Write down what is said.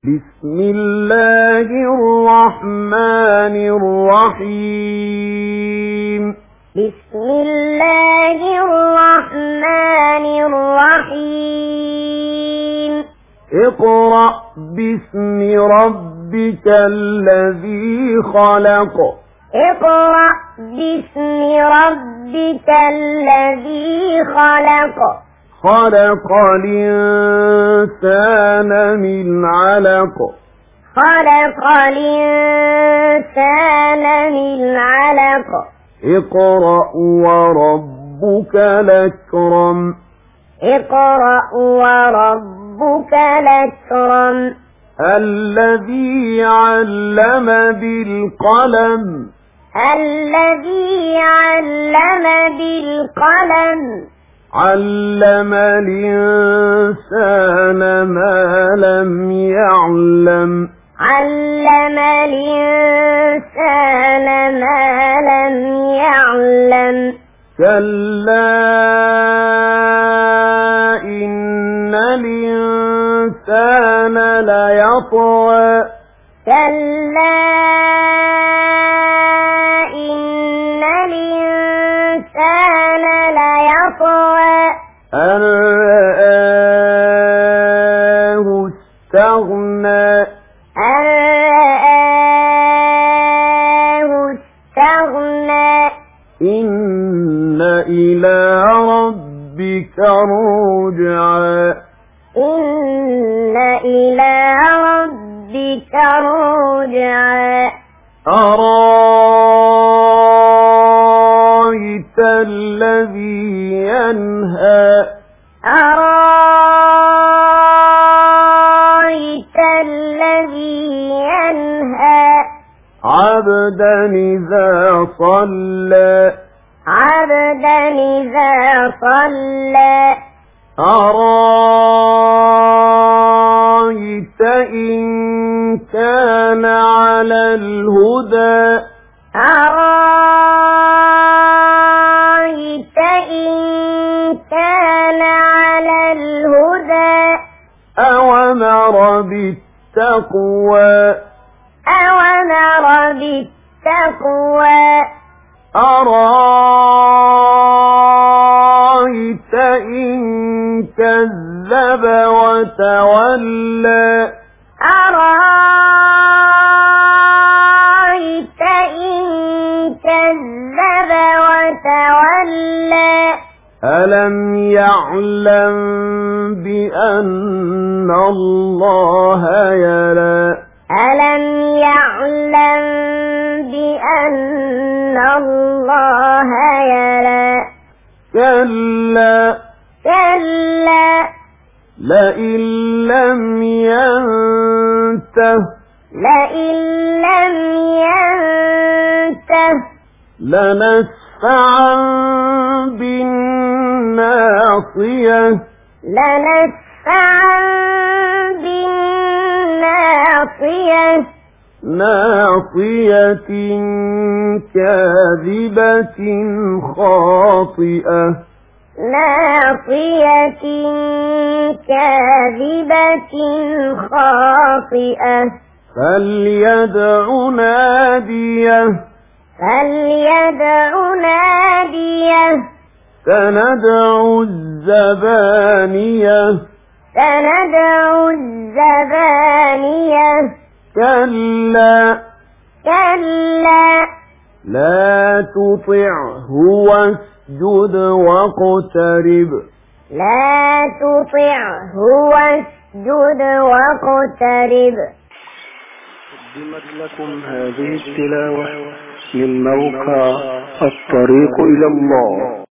بسم الله الرحمن الرحيم بسم الله الرحمن الرحيم اقرأ باسم ربك الذي خلق اقرأ باسم ربك الذي خلق خلق الإنسان من علق خلق الإنسان من علق اقرأ وربك الأكرم اقرأ وربك الأكرم الذي علم بالقلم الذي علم بالقلم علم الإنسان ما لم يعلم علم الإنسان ما لم يعلم كلا إن الإنسان ليطغى كلا إن الإنسان ليطغى أن رآه استغنى أن رآه استغنى إن إلى ربك الرجعى إن إلى ربك الرجعى أرأيت الذي ينهى أرأيت الذي ينهى عبدا إذا صلى عبدا إذا صلى أرأيت إن كان على الهدى أرأيت إن كان على الهدى أوامر بالتقوى أوامر بالتقوى أرأيت إن كذب وتولى أرأيت إن كذب وتولى ألم يعلم بأن الله يرى ألم يعلم بأن الله يرى كلا كلا لئن لم ينته لئن لم ينته لنسفعا بالناصية لنسفعا بالناصية ناصية كاذبة خاطئة ناصية كاذبة خاطئة فليدع ناديه فليدع ناديه سندع الزبانية سندع الزبانية كلا كلا لا تطعه واسجد واقترب لا تطعه واسجد واقترب. قدمت لكم هذه التلاوة من موقع الطريق إلى الله.